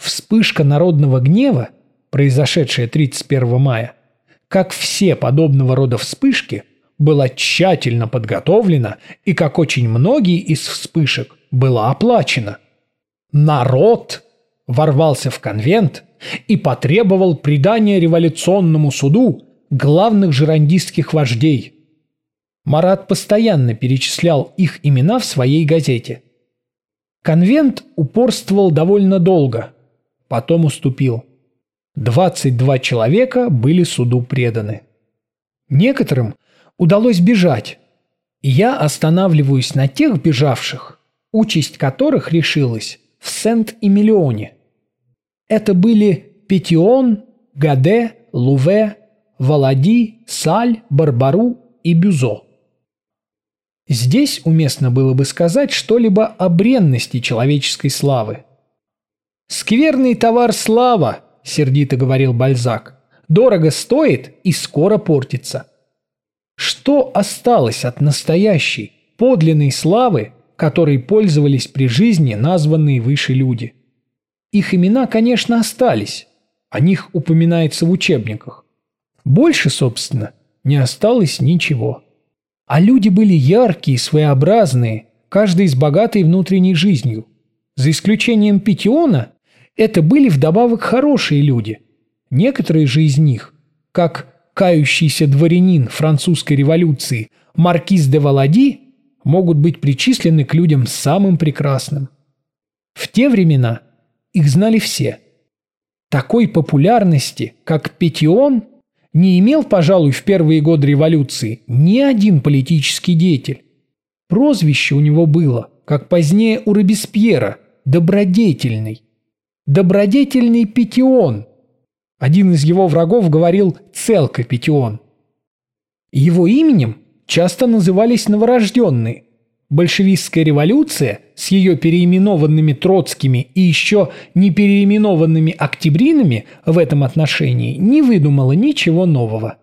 Вспышка народного гнева, произошедшая 31 мая, как все подобного рода вспышки, была тщательно подготовлена и, как очень многие из вспышек, была оплачена. Народ ворвался в конвент и потребовал предания революционному суду главных жерандистских вождей. Марат постоянно перечислял их имена в своей газете. Конвент упорствовал довольно долго, потом уступил. 22 человека были суду преданы. Некоторым удалось бежать, и я останавливаюсь на тех бежавших, участь которых решилась в Сент-Эмилионе. Это были Петион, Гаде, Луве, Валади, Саль, Барбару и Бюзо. Здесь уместно было бы сказать что-либо о бренности человеческой славы. «Скверный товар слава», — сердито говорил Бальзак, — «дорого стоит и скоро портится». Что осталось от настоящей, подлинной славы, которой пользовались при жизни названные выше люди? Их имена, конечно, остались, о них упоминается в учебниках. Больше, собственно, не осталось ничего. А люди были яркие, своеобразные, каждый с богатой внутренней жизнью. За исключением Петиона, это были вдобавок хорошие люди. Некоторые же из них, как кающийся дворянин французской революции маркиз де Валади, могут быть причислены к людям самым прекрасным. В те времена их знали все. Такой популярности, как Петион, не имел, пожалуй, в первые годы революции ни один политический деятель. Прозвище у него было, как позднее у Робеспьера, «добродетельный». «Добродетельный Петион». Один из его врагов говорил «целка Петион». Его именем часто назывались новорожденные. Большевистская революция с ее переименованными Троцкими и еще не переименованными Октябринами в этом отношении не выдумала ничего нового.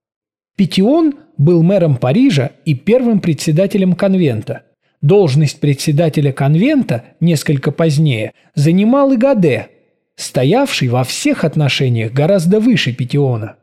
Петион был мэром Парижа и первым председателем конвента. Должность председателя конвента несколько позднее занимал и Гаде, стоявший во всех отношениях гораздо выше Петиона.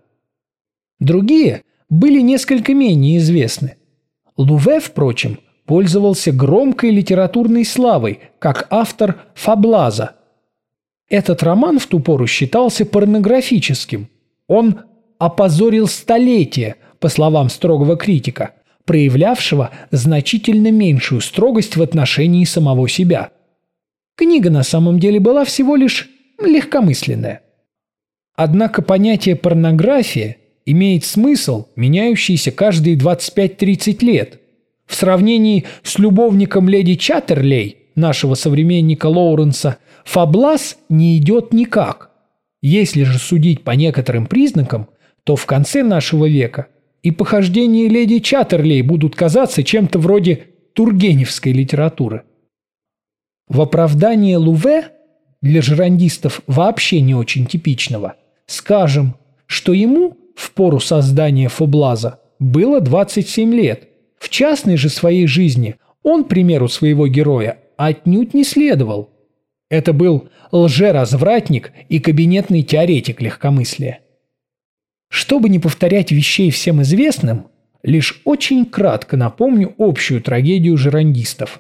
Другие были несколько менее известны. Луве, впрочем, пользовался громкой литературной славой как автор «Фаблаза». Этот роман в ту пору считался порнографическим. Он опозорил столетие, по словам строгого критика, проявлявшего значительно меньшую строгость в отношении самого себя. Книга на самом деле была всего лишь легкомысленная. Однако понятие «порнография» имеет смысл, меняющийся каждые 25-30 лет. В сравнении с любовником леди Чаттерлей, нашего современника Лоуренса, Фаблаз не идет никак. Если же судить по некоторым признакам, то в конце нашего века и похождения леди Чаттерлей будут казаться чем-то вроде тургеневской литературы. В оправдание Луве, для жерандистов вообще не очень типичного, скажем, что ему в пору создания Фаблаза было 27 лет. В частной же своей жизни он, примеру своего героя, отнюдь не следовал. Это был лжеразвратник и кабинетный теоретик легкомыслия. Чтобы не повторять вещей всем известным, лишь очень кратко напомню общую трагедию жерандистов.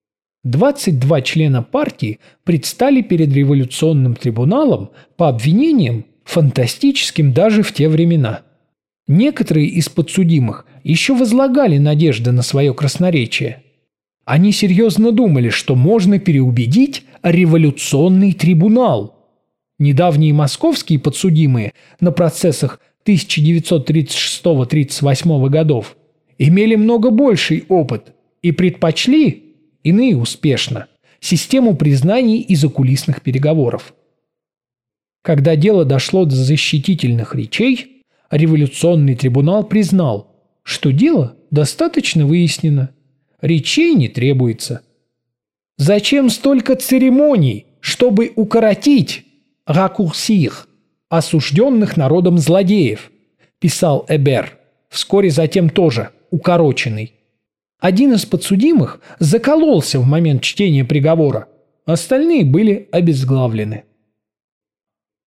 22 члена партии предстали перед революционным трибуналом по обвинениям, фантастическим даже в те времена. Некоторые из подсудимых еще возлагали надежды на свое красноречие. Они серьезно думали, что можно переубедить революционный трибунал. Недавние московские подсудимые на процессах 1936-38 годов имели много больший опыт и предпочли, иные успешно, систему признаний и закулисных переговоров. Когда дело дошло до защитительных речей, революционный трибунал признал, что дело достаточно выяснено, речей не требуется. Зачем столько церемоний, чтобы укоротить «ракурсир» осужденных народом злодеев, писал Эбер, вскоре затем тоже укороченный. Один из подсудимых закололся в момент чтения приговора, остальные были обезглавлены.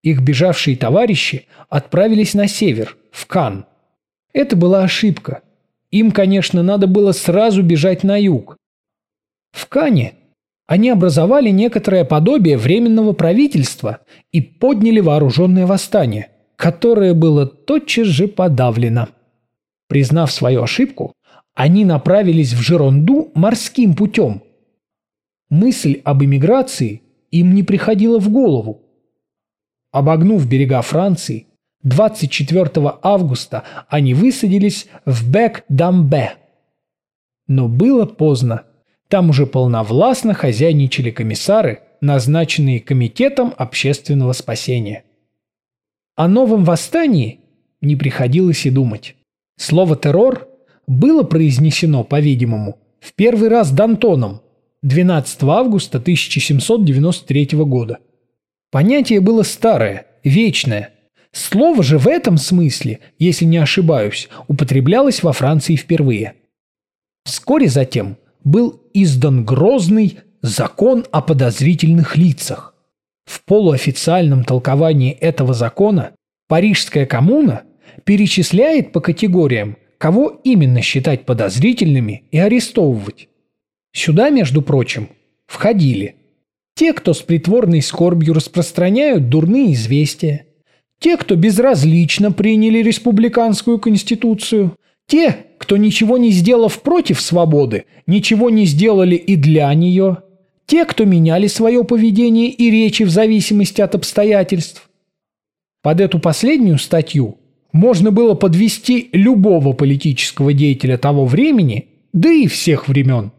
Их бежавшие товарищи отправились на север, в Кан. Это была ошибка. Им, конечно, надо было сразу бежать на юг. В Кане они образовали некоторое подобие временного правительства и подняли вооруженное восстание, которое было тотчас же подавлено. Признав свою ошибку, они направились в Жеронду морским путем. Мысль об эмиграции им не приходила в голову. Обогнув берега Франции, 24 августа они высадились в Бек-Дамбе. Но было поздно. Там уже полновластно хозяйничали комиссары, назначенные Комитетом общественного спасения. О новом восстании не приходилось и думать. Слово «террор» было произнесено, по-видимому, в первый раз Д'Антоном 12 августа 1793 года. Понятие было старое, вечное. Слово же в этом смысле, если не ошибаюсь, употреблялось во Франции впервые. Вскоре затем был издан грозный «Закон о подозрительных лицах». В полуофициальном толковании этого закона Парижская коммуна перечисляет по категориям, кого именно считать подозрительными и арестовывать. Сюда, между прочим, входили те, кто с притворной скорбью распространяют дурные известия, те, кто безразлично приняли республиканскую конституцию, те, кто, ничего не сделав против свободы, ничего не сделали и для нее, те, кто меняли свое поведение и речи в зависимости от обстоятельств. Под эту последнюю статью можно было подвести любого политического деятеля того времени, да и всех времен.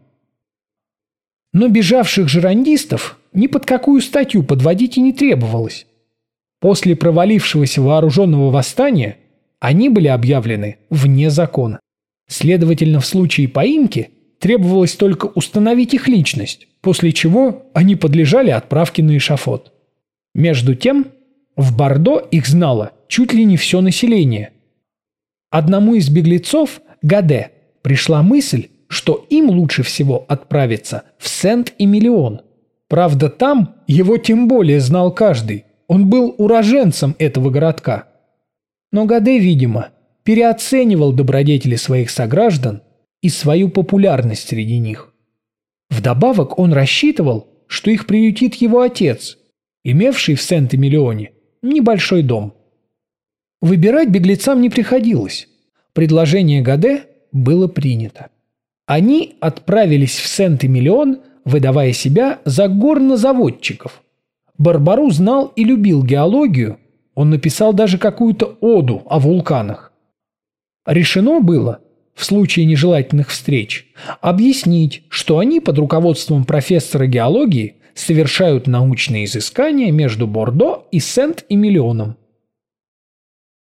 Но бежавших жерондистов ни под какую статью подводить и не требовалось. После провалившегося вооруженного восстания они были объявлены вне закона. Следовательно, в случае поимки требовалось только установить их личность, после чего они подлежали отправке на эшафот. Между тем, в Бордо их знало чуть ли не все население. Одному из беглецов, Гаде, пришла мысль, что им лучше всего отправиться в Сент-Эмилион. Правда, там его тем более знал каждый. Он был уроженцем этого городка. Но Гаде, видимо, переоценивал добродетели своих сограждан и свою популярность среди них. Вдобавок он рассчитывал, что их приютит его отец, имевший в Сент-Эмилионе небольшой дом. Выбирать беглецам не приходилось. Предложение Гаде было принято. Они отправились в Сент-Эмилион, выдавая себя за горнозаводчиков. Барбару знал и любил геологию, он написал даже какую-то оду о вулканах. Решено было, в случае нежелательных встреч, объяснить, что они под руководством профессора геологии совершают научные изыскания между Бордо и Сент-Эмилионом.